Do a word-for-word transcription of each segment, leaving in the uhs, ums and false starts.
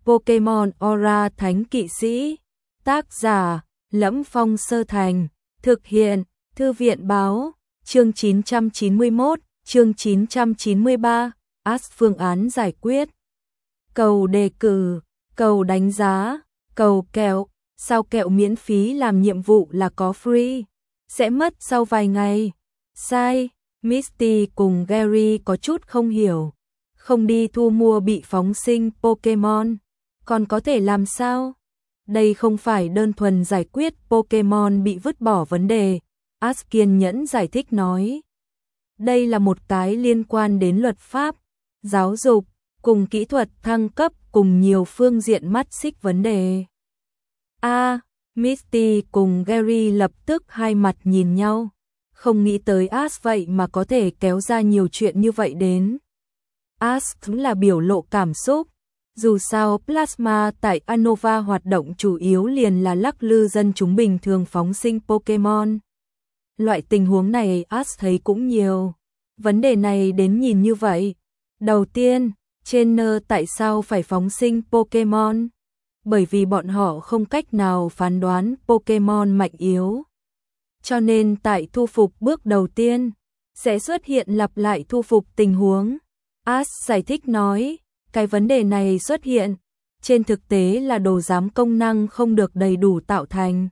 Pokemon Aura Thánh Kỵ Sĩ. Tác giả: Lẫm Phong Sơ Thành. Thực hiện: Thư viện báo. Chương chín trăm chín mươi mốt, chương chín trăm chín mươi ba, Ash phương án giải quyết. Cầu đề cử, cầu đánh giá, cầu kẹo, sao kẹo miễn phí làm nhiệm vụ là có free, sẽ mất sau vài ngày. Sai, Misty cùng Gary có chút không hiểu. Không đi thu mua bị phóng sinh Pokemon, còn có thể làm sao? Đây không phải đơn thuần giải quyết Pokemon bị vứt bỏ vấn đề. Ash kiên nhẫn giải thích nói. Đây là một cái liên quan đến luật pháp, giáo dục, cùng kỹ thuật thăng cấp cùng nhiều phương diện mắt xích vấn đề. A, à, Misty cùng Gary lập tức hai mặt nhìn nhau. Không nghĩ tới Ash vậy mà có thể kéo ra nhiều chuyện như vậy đến. Ash cũng là biểu lộ cảm xúc. Dù sao Plasma tại Unova hoạt động chủ yếu liền là lắc lư dân chúng bình thường phóng sinh Pokemon. Loại tình huống này Ash thấy cũng nhiều. Vấn đề này đến nhìn như vậy. Đầu tiên, trainer tại sao phải phóng sinh Pokemon? Bởi vì bọn họ không cách nào phán đoán Pokemon mạnh yếu. Cho nên tại thu phục bước đầu tiên, sẽ xuất hiện lặp lại thu phục tình huống. Ash giải thích nói, cái vấn đề này xuất hiện, trên thực tế là đồ giám công năng không được đầy đủ tạo thành.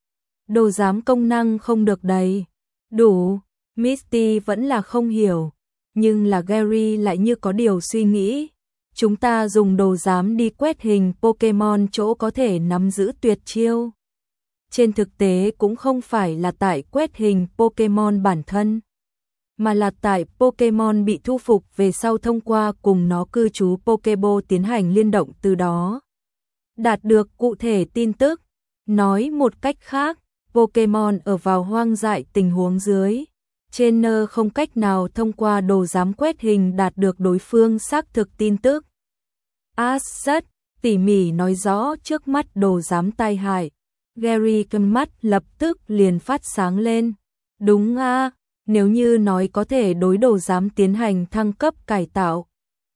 Đồ giám công năng không được đầy đủ, Misty vẫn là không hiểu, nhưng là Gary lại như có điều suy nghĩ. Chúng ta dùng đồ giám đi quét hình Pokemon chỗ có thể nắm giữ tuyệt chiêu. Trên thực tế cũng không phải là tại quét hình Pokemon bản thân, mà là tại Pokemon bị thu phục về sau thông qua cùng nó cư trú Pokeball tiến hành liên động, từ đó đạt được cụ thể tin tức. Nói một cách khác, Pokemon ở vào hoang dại tình huống dưới, trainer không cách nào thông qua đồ giám quét hình đạt được đối phương xác thực tin tức. Ash rất tỉ mỉ nói rõ trước mắt đồ giám tai hại. Gary cân mắt lập tức liền phát sáng lên. Đúng a, à, nếu như nói có thể đối đồ giám tiến hành thăng cấp cải tạo,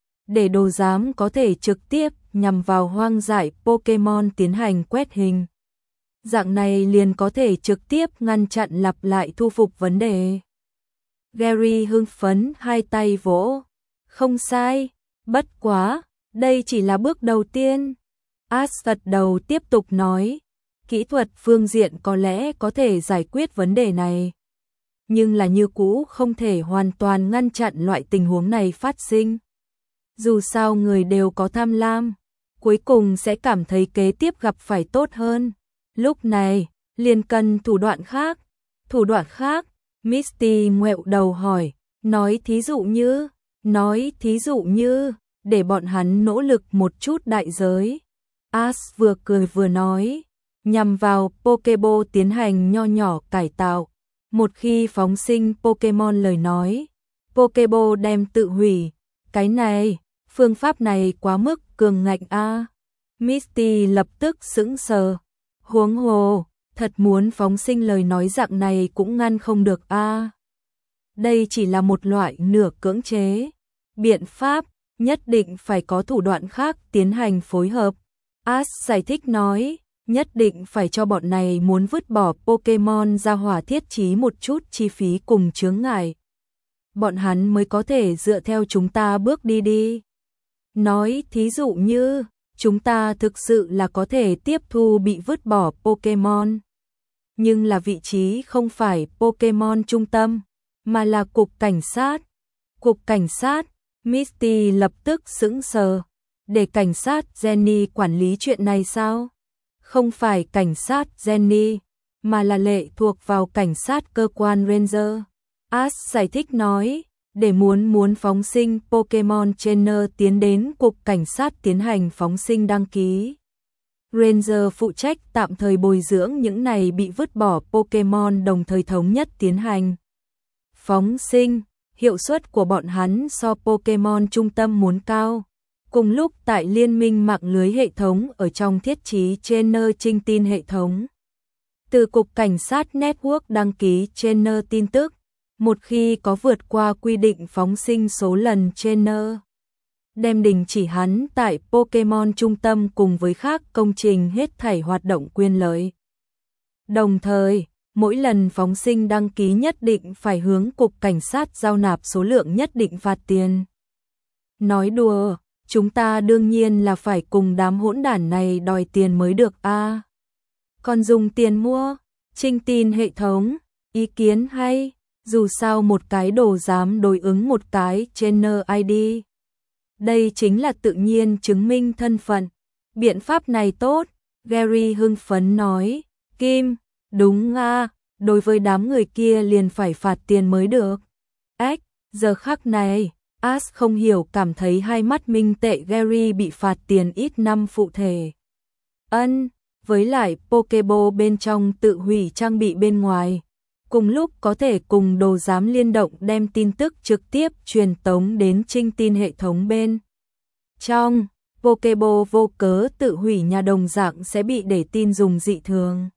để đồ giám có thể trực tiếp nhằm vào hoang dại Pokemon tiến hành quét hình, dạng này liền có thể trực tiếp ngăn chặn lặp lại thu phục vấn đề. Gary hưng phấn hai tay vỗ. Không sai, bất quá, đây chỉ là bước đầu tiên. Ash gật đầu tiếp tục nói, kỹ thuật phương diện có lẽ có thể giải quyết vấn đề này, nhưng là như cũ không thể hoàn toàn ngăn chặn loại tình huống này phát sinh. Dù sao người đều có tham lam, cuối cùng sẽ cảm thấy kế tiếp gặp phải tốt hơn. Lúc này, liền cần thủ đoạn khác. Thủ đoạn khác, Misty ngoẹo đầu hỏi, nói thí dụ như, nói thí dụ như, để bọn hắn nỗ lực một chút đại giới. Ash vừa cười vừa nói, nhằm vào Pokeball tiến hành nho nhỏ cải tạo. Một khi phóng sinh Pokemon lời nói, Pokeball đem tự hủy. Cái này, phương pháp này quá mức cường ngạnh a. Misty lập tức sững sờ. Huống hồ, thật muốn phóng sinh lời nói dạng này cũng ngăn không được a. Đây chỉ là một loại nửa cưỡng chế biện pháp, nhất định phải có thủ đoạn khác tiến hành phối hợp. Ash giải thích nói, nhất định phải cho bọn này muốn vứt bỏ Pokemon ra hỏa thiết trí một chút chi phí cùng chướng ngại. Bọn hắn mới có thể dựa theo chúng ta bước đi đi. Nói thí dụ như, chúng ta thực sự là có thể tiếp thu bị vứt bỏ Pokemon. Nhưng là vị trí không phải Pokemon trung tâm, mà là cục cảnh sát. Cục cảnh sát, Misty lập tức sững sờ. Để cảnh sát Jenny quản lý chuyện này sao? Không phải cảnh sát Jenny, mà là lệ thuộc vào cảnh sát cơ quan Ranger. Ash giải thích nói, để muốn muốn phóng sinh Pokemon trainer tiến đến cục cảnh sát tiến hành phóng sinh đăng ký. Ranger phụ trách tạm thời bồi dưỡng những này bị vứt bỏ Pokemon, đồng thời thống nhất tiến hành phóng sinh. Hiệu suất của bọn hắn so Pokemon trung tâm muốn cao. Cùng lúc tại liên minh mạng lưới hệ thống ở trong thiết trí trainer trinh tin hệ thống. Từ cục cảnh sát network đăng ký trainer tin tức, một khi có vượt qua quy định phóng sinh số lần trainer, đem đình chỉ hắn tại Pokemon trung tâm cùng với khác công trình hết thảy hoạt động quyền lợi. Đồng thời, mỗi lần phóng sinh đăng ký nhất định phải hướng cục cảnh sát giao nạp số lượng nhất định phạt tiền. Nói đùa, chúng ta đương nhiên là phải cùng đám hỗn đản này đòi tiền mới được a. À, còn dùng tiền mua, Trinh tin hệ thống, ý kiến hay, dù sao một cái đồ dám đối ứng một cái trainer i đê. Đây chính là tự nhiên chứng minh thân phận. Biện pháp này tốt, Gary hưng phấn nói, Kim, đúng à, đối với đám người kia liền phải phạt tiền mới được. Ếch, giờ khắc này, Ash không hiểu cảm thấy hai mắt minh tệ Gary bị phạt tiền ít năm phụ thể. Ân, với lại Pokeball bên trong tự hủy trang bị bên ngoài. Cùng lúc có thể cùng đồ giám liên động đem tin tức trực tiếp truyền tống đến Trinh tin hệ thống bên. Trong, Pokeball vô cớ tự hủy nhà đồng dạng sẽ bị để tin dùng dị thường.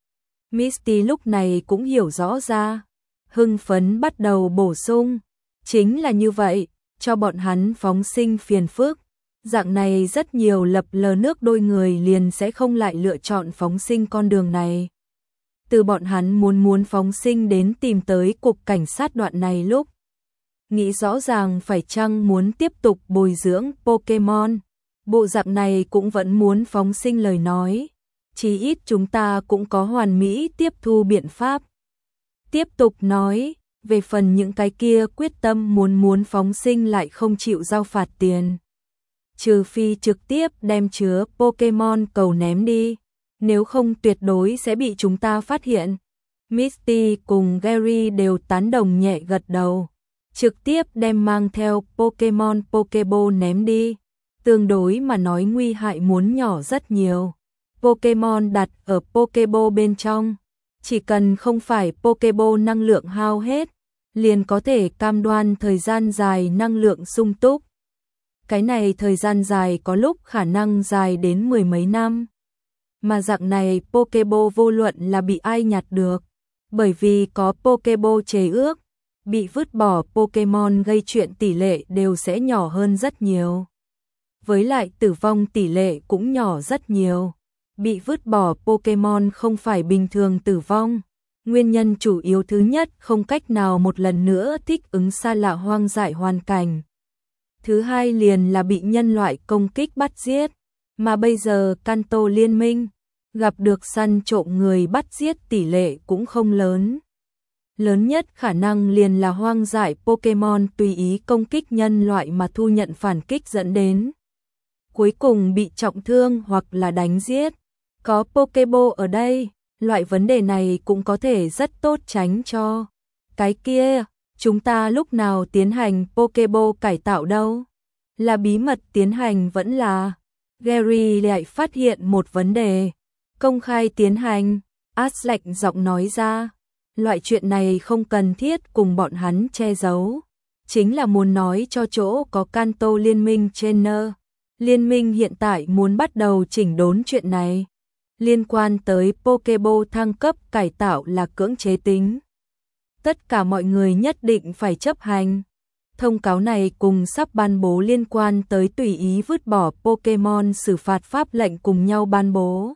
Misty lúc này cũng hiểu rõ ra, hưng phấn bắt đầu bổ sung. Chính là như vậy, cho bọn hắn phóng sinh phiền phức. Dạng này rất nhiều lập lờ nước đôi người liền sẽ không lại lựa chọn phóng sinh con đường này. Từ bọn hắn muốn muốn phóng sinh đến tìm tới cục cảnh sát đoạn này lúc. Nghĩ rõ ràng phải chăng muốn tiếp tục bồi dưỡng Pokemon. Bộ dạng này cũng vẫn muốn phóng sinh lời nói. Chí ít chúng ta cũng có hoàn mỹ tiếp thu biện pháp. Tiếp tục nói, về phần những cái kia quyết tâm muốn muốn phóng sinh lại không chịu giao phạt tiền. Trừ phi trực tiếp đem chứa Pokemon cầu ném đi. Nếu không tuyệt đối sẽ bị chúng ta phát hiện. Misty cùng Gary đều tán đồng nhẹ gật đầu. Trực tiếp đem mang theo Pokemon Pokeball ném đi. Tương đối mà nói nguy hại muốn nhỏ rất nhiều. Pokemon đặt ở Pokeball bên trong. Chỉ cần không phải Pokeball năng lượng hao hết, liền có thể cam đoan thời gian dài năng lượng sung túc. Cái này thời gian dài có lúc khả năng dài đến mười mấy năm. Mà dạng này Pokeball vô luận là bị ai nhặt được, bởi vì có Pokeball chế ước, bị vứt bỏ Pokemon gây chuyện tỷ lệ đều sẽ nhỏ hơn rất nhiều. Với lại tử vong tỷ lệ cũng nhỏ rất nhiều. Bị vứt bỏ Pokemon không phải bình thường tử vong. Nguyên nhân chủ yếu thứ nhất không cách nào một lần nữa thích ứng xa lạ hoang dại hoàn cảnh. Thứ hai liền là bị nhân loại công kích bắt giết. Mà bây giờ Kanto liên minh, gặp được săn trộm người bắt giết tỷ lệ cũng không lớn. Lớn nhất khả năng liền là hoang dại Pokemon tùy ý công kích nhân loại mà thu nhận phản kích dẫn đến. Cuối cùng bị trọng thương hoặc là đánh giết. Có Pokeball ở đây, loại vấn đề này cũng có thể rất tốt tránh cho. Cái kia, chúng ta lúc nào tiến hành Pokeball cải tạo đâu? Là bí mật tiến hành vẫn là... Gary lại phát hiện một vấn đề. Công khai tiến hành, Ash lạnh giọng nói ra. Loại chuyện này không cần thiết cùng bọn hắn che giấu. Chính là muốn nói cho chỗ có Kanto liên minh trainer. Liên minh hiện tại muốn bắt đầu chỉnh đốn chuyện này. Liên quan tới Pokeball thăng cấp cải tạo là cưỡng chế tính. Tất cả mọi người nhất định phải chấp hành. Thông cáo này cùng sắp ban bố liên quan tới tùy ý vứt bỏ Pokemon xử phạt pháp lệnh cùng nhau ban bố.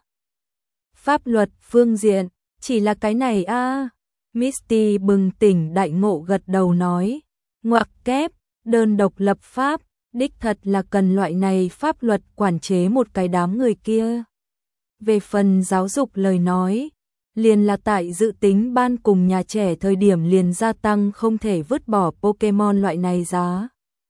Pháp luật phương diện, chỉ là cái này a. À. Misty bừng tỉnh đại ngộ gật đầu nói. Ngoặc kép, đơn độc lập pháp, đích thật là cần loại này pháp luật quản chế một cái đám người kia. Về phần giáo dục lời nói, liền là tại dự tính ban cùng nhà trẻ thời điểm liền gia tăng không thể vứt bỏ Pokemon loại này giá.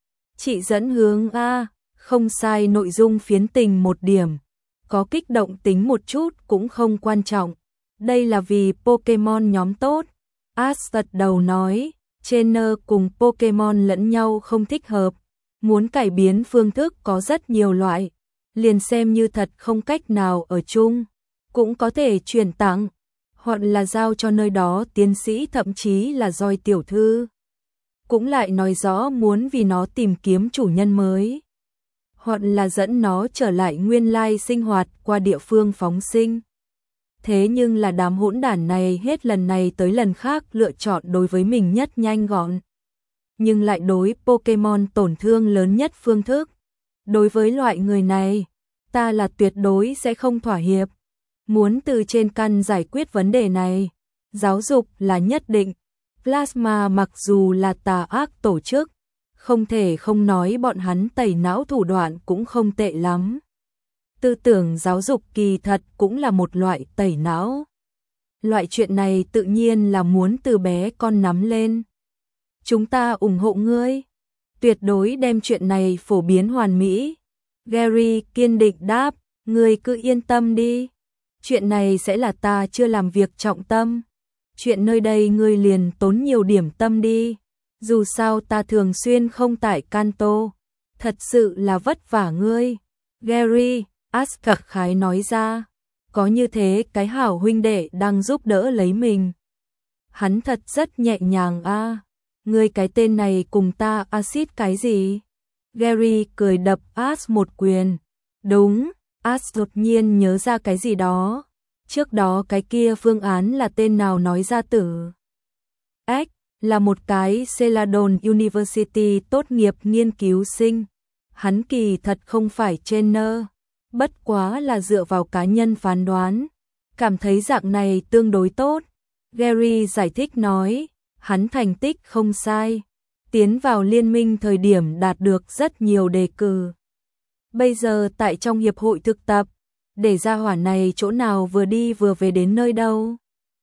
Chị dẫn hướng A, không sai nội dung phiến tình một điểm, có kích động tính một chút cũng không quan trọng. Đây là vì Pokemon nhóm tốt. Ash gật đầu nói, trainer cùng Pokemon lẫn nhau không thích hợp, muốn cải biến phương thức có rất nhiều loại. Liền xem như thật không cách nào ở chung, cũng có thể chuyển tặng, hoặc là giao cho nơi đó tiến sĩ thậm chí là Joy tiểu thư. Cũng lại nói rõ muốn vì nó tìm kiếm chủ nhân mới, hoặc là dẫn nó trở lại nguyên lai sinh hoạt qua địa phương phóng sinh. Thế nhưng là đám hỗn đản này hết lần này tới lần khác lựa chọn đối với mình nhất nhanh gọn, nhưng lại đối Pokemon tổn thương lớn nhất phương thức. Đối với loại người này, ta là tuyệt đối sẽ không thỏa hiệp. Muốn từ trên căn giải quyết vấn đề này, giáo dục là nhất định. Plasma mặc dù là tà ác tổ chức, không thể không nói bọn hắn tẩy não thủ đoạn cũng không tệ lắm. Tư tưởng giáo dục kỳ thật cũng là một loại tẩy não. Loại chuyện này tự nhiên là muốn từ bé con nắm lên. Chúng ta ủng hộ ngươi, tuyệt đối đem chuyện này phổ biến hoàn mỹ. Gary kiên định đáp, ngươi cứ yên tâm đi. Chuyện này sẽ là ta chưa làm việc trọng tâm. Chuyện nơi đây ngươi liền tốn nhiều điểm tâm đi. Dù sao ta thường xuyên không tại Kanto. Thật sự là vất vả ngươi. Gary, Ash khặc khái nói ra. Có như thế cái hảo huynh đệ đang giúp đỡ lấy mình. Hắn thật rất nhẹ nhàng a. À. Ngươi cái tên này cùng ta axit cái gì? Gary cười đập Ash một quyền. Đúng, Ash đột nhiên nhớ ra cái gì đó. Trước đó cái kia phương án là tên nào nói ra tử. X là một cái Celadon University tốt nghiệp nghiên cứu sinh. Hắn kỳ thật không phải trainer, bất quá là dựa vào cá nhân phán đoán, cảm thấy dạng này tương đối tốt. Gary giải thích nói, hắn thành tích không sai, tiến vào liên minh thời điểm đạt được rất nhiều đề cử. Bây giờ tại trong hiệp hội thực tập, để ra hỏa này chỗ nào vừa đi vừa về đến nơi đâu.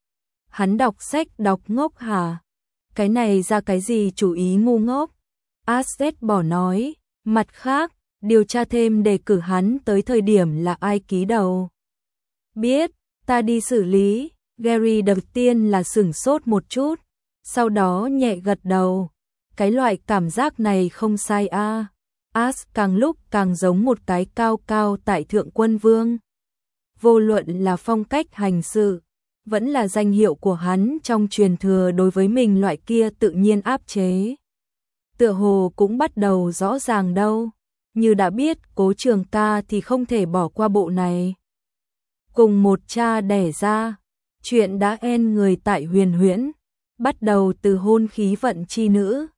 Hắn đọc sách đọc ngốc hả? Cái này ra cái gì chủ ý ngu ngốc? Aset bỏ nói, mặt khác, điều tra thêm đề cử hắn tới thời điểm là ai ký đầu. Biết, ta đi xử lý. Gary đầu tiên là sửng sốt một chút, sau đó nhẹ gật đầu. Cái loại cảm giác này không sai a. À. As càng lúc càng giống một cái cao cao tại thượng quân vương. Vô luận là phong cách hành sự, vẫn là danh hiệu của hắn trong truyền thừa đối với mình loại kia tự nhiên áp chế. Tựa hồ cũng bắt đầu rõ ràng đâu, như đã biết Cố Trường Ca thì không thể bỏ qua bộ này. Cùng một cha đẻ ra, chuyện đã en người tại Huyền Huyễn, bắt đầu từ hôn khí vận chi nữ,